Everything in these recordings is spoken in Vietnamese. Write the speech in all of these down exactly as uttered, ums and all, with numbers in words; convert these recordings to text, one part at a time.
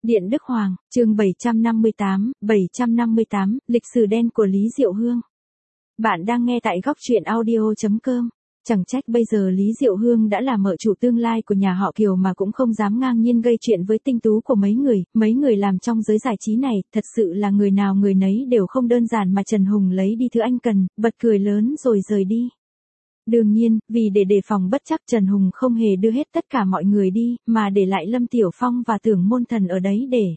Điện Đức Hoàng, chương bảy trăm năm mươi tám, bảy trăm năm mươi tám, lịch sử đen của Lý Diệu Hương. Bạn đang nghe tại góc truyện audio chấm com. Chẳng trách bây giờ Lý Diệu Hương đã là mợ chủ tương lai của nhà họ Kiều mà cũng không dám ngang nhiên gây chuyện với tinh tú của mấy người, mấy người làm trong giới giải trí này, thật sự là người nào người nấy đều không đơn giản mà Trần Hùng lấy đi thứ anh cần, bật cười lớn rồi rời đi. Đương nhiên, vì để đề phòng bất chắc Trần Hùng không hề đưa hết tất cả mọi người đi, mà để lại Lâm Tiểu Phong và Tưởng Môn Thần ở đấy để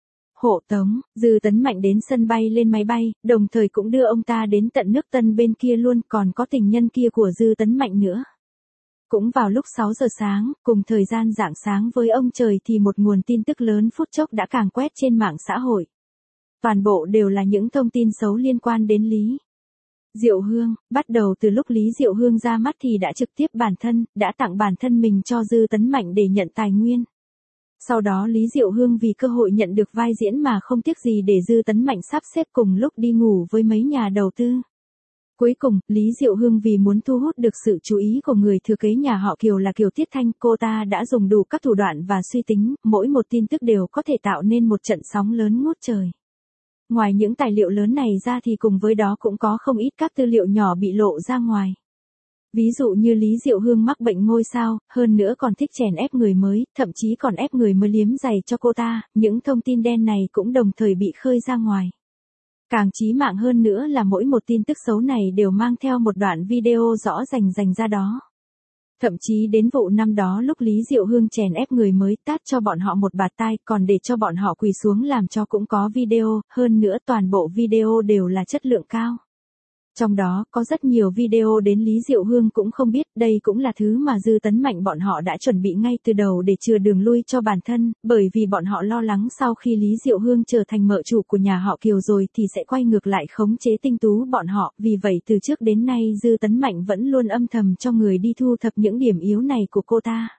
hộ tống. Dư Tấn Mạnh đến sân bay lên máy bay, đồng thời cũng đưa ông ta đến tận nước Tân bên kia luôn, còn có tình nhân kia của Dư Tấn Mạnh nữa. Cũng vào lúc sáu giờ sáng, cùng thời gian rạng sáng với ông trời thì một nguồn tin tức lớn phút chốc đã càn quét trên mạng xã hội. Toàn bộ đều là những thông tin xấu liên quan đến Lý Diệu Hương. Bắt đầu từ lúc Lý Diệu Hương ra mắt thì đã trực tiếp bản thân, đã tặng bản thân mình cho Dư Tấn Mạnh để nhận tài nguyên. Sau đó Lý Diệu Hương vì cơ hội nhận được vai diễn mà không tiếc gì để Dư Tấn Mạnh sắp xếp cùng lúc đi ngủ với mấy nhà đầu tư. Cuối cùng, Lý Diệu Hương vì muốn thu hút được sự chú ý của người thừa kế nhà họ Kiều là Kiều Tiết Thanh, cô ta đã dùng đủ các thủ đoạn và suy tính, mỗi một tin tức đều có thể tạo nên một trận sóng lớn ngút trời. Ngoài những tài liệu lớn này ra thì cùng với đó cũng có không ít các tư liệu nhỏ bị lộ ra ngoài. Ví dụ như Lý Diệu Hương mắc bệnh ngôi sao, hơn nữa còn thích chèn ép người mới, thậm chí còn ép người mới liếm giày cho cô ta, những thông tin đen này cũng đồng thời bị khơi ra ngoài. Càng chí mạng hơn nữa là mỗi một tin tức xấu này đều mang theo một đoạn video rõ rành rành ra đó. Thậm chí đến vụ năm đó lúc Lý Diệu Hương chèn ép người mới tát cho bọn họ một bạt tai còn để cho bọn họ quỳ xuống làm cho cũng có video, hơn nữa toàn bộ video đều là chất lượng cao. Trong đó có rất nhiều video đến Lý Diệu Hương cũng không biết, đây cũng là thứ mà Dư Tấn Mạnh bọn họ đã chuẩn bị ngay từ đầu để chừa đường lui cho bản thân, bởi vì bọn họ lo lắng sau khi Lý Diệu Hương trở thành mợ chủ của nhà họ Kiều rồi thì sẽ quay ngược lại khống chế tinh tú bọn họ, vì vậy từ trước đến nay Dư Tấn Mạnh vẫn luôn âm thầm cho người đi thu thập những điểm yếu này của cô ta.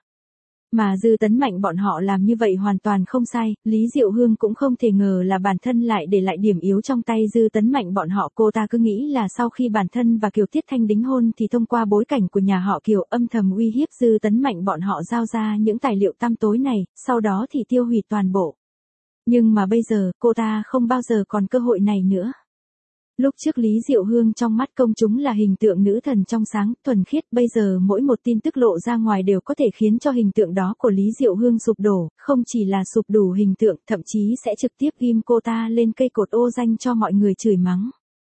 Mà Dư Tấn Mạnh bọn họ làm như vậy hoàn toàn không sai, Lý Diệu Hương cũng không thể ngờ là bản thân lại để lại điểm yếu trong tay Dư Tấn Mạnh bọn họ. Cô ta cứ nghĩ là sau khi bản thân và Kiều Tiết Thanh đính hôn thì thông qua bối cảnh của nhà họ Kiều âm thầm uy hiếp Dư Tấn Mạnh bọn họ giao ra những tài liệu tăm tối này, sau đó thì tiêu hủy toàn bộ. Nhưng mà bây giờ, cô ta không bao giờ còn cơ hội này nữa. Lúc trước Lý Diệu Hương trong mắt công chúng là hình tượng nữ thần trong sáng, thuần khiết, bây giờ mỗi một tin tức lộ ra ngoài đều có thể khiến cho hình tượng đó của Lý Diệu Hương sụp đổ, không chỉ là sụp đổ hình tượng, thậm chí sẽ trực tiếp ghim cô ta lên cây cột ô danh cho mọi người chửi mắng.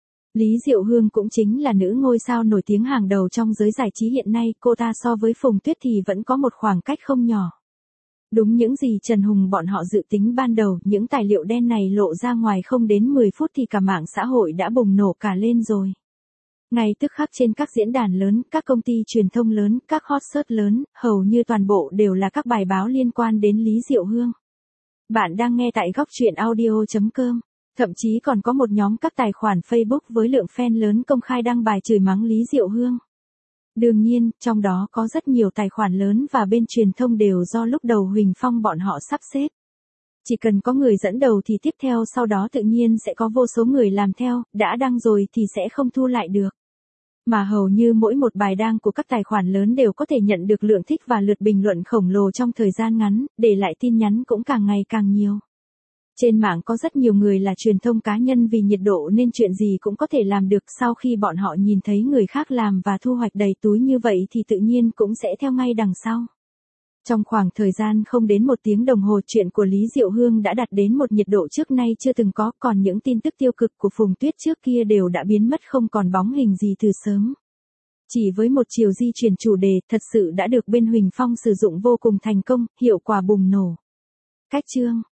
Lý Diệu Hương cũng chính là nữ ngôi sao nổi tiếng hàng đầu trong giới giải trí hiện nay, cô ta so với Phùng Tuyết thì vẫn có một khoảng cách không nhỏ. Đúng những gì Trần Hùng bọn họ dự tính ban đầu, những tài liệu đen này lộ ra ngoài không đến mười phút thì cả mạng xã hội đã bùng nổ cả lên rồi. Ngay tức khắc trên các diễn đàn lớn, các công ty truyền thông lớn, các hot search lớn, hầu như toàn bộ đều là các bài báo liên quan đến Lý Diệu Hương. Bạn đang nghe tại góc truyện audio chấm com. Thậm chí còn có một nhóm các tài khoản Facebook với lượng fan lớn công khai đăng bài chửi mắng Lý Diệu Hương. Đương nhiên, trong đó có rất nhiều tài khoản lớn và bên truyền thông đều do lúc đầu Huỳnh Phong bọn họ sắp xếp. Chỉ cần có người dẫn đầu thì tiếp theo sau đó tự nhiên sẽ có vô số người làm theo, đã đăng rồi thì sẽ không thu lại được. Mà hầu như mỗi một bài đăng của các tài khoản lớn đều có thể nhận được lượng thích và lượt bình luận khổng lồ trong thời gian ngắn, để lại tin nhắn cũng càng ngày càng nhiều. Trên mạng có rất nhiều người là truyền thông cá nhân vì nhiệt độ nên chuyện gì cũng có thể làm được, sau khi bọn họ nhìn thấy người khác làm và thu hoạch đầy túi như vậy thì tự nhiên cũng sẽ theo ngay đằng sau. Trong khoảng thời gian không đến một tiếng đồng hồ, chuyện của Lý Diệu Hương đã đạt đến một nhiệt độ trước nay chưa từng có, còn những tin tức tiêu cực của Phùng Tuyết trước kia đều đã biến mất không còn bóng hình gì từ sớm. Chỉ với một chiều di chuyển chủ đề thật sự đã được bên Huỳnh Phong sử dụng vô cùng thành công, hiệu quả bùng nổ. Cách chương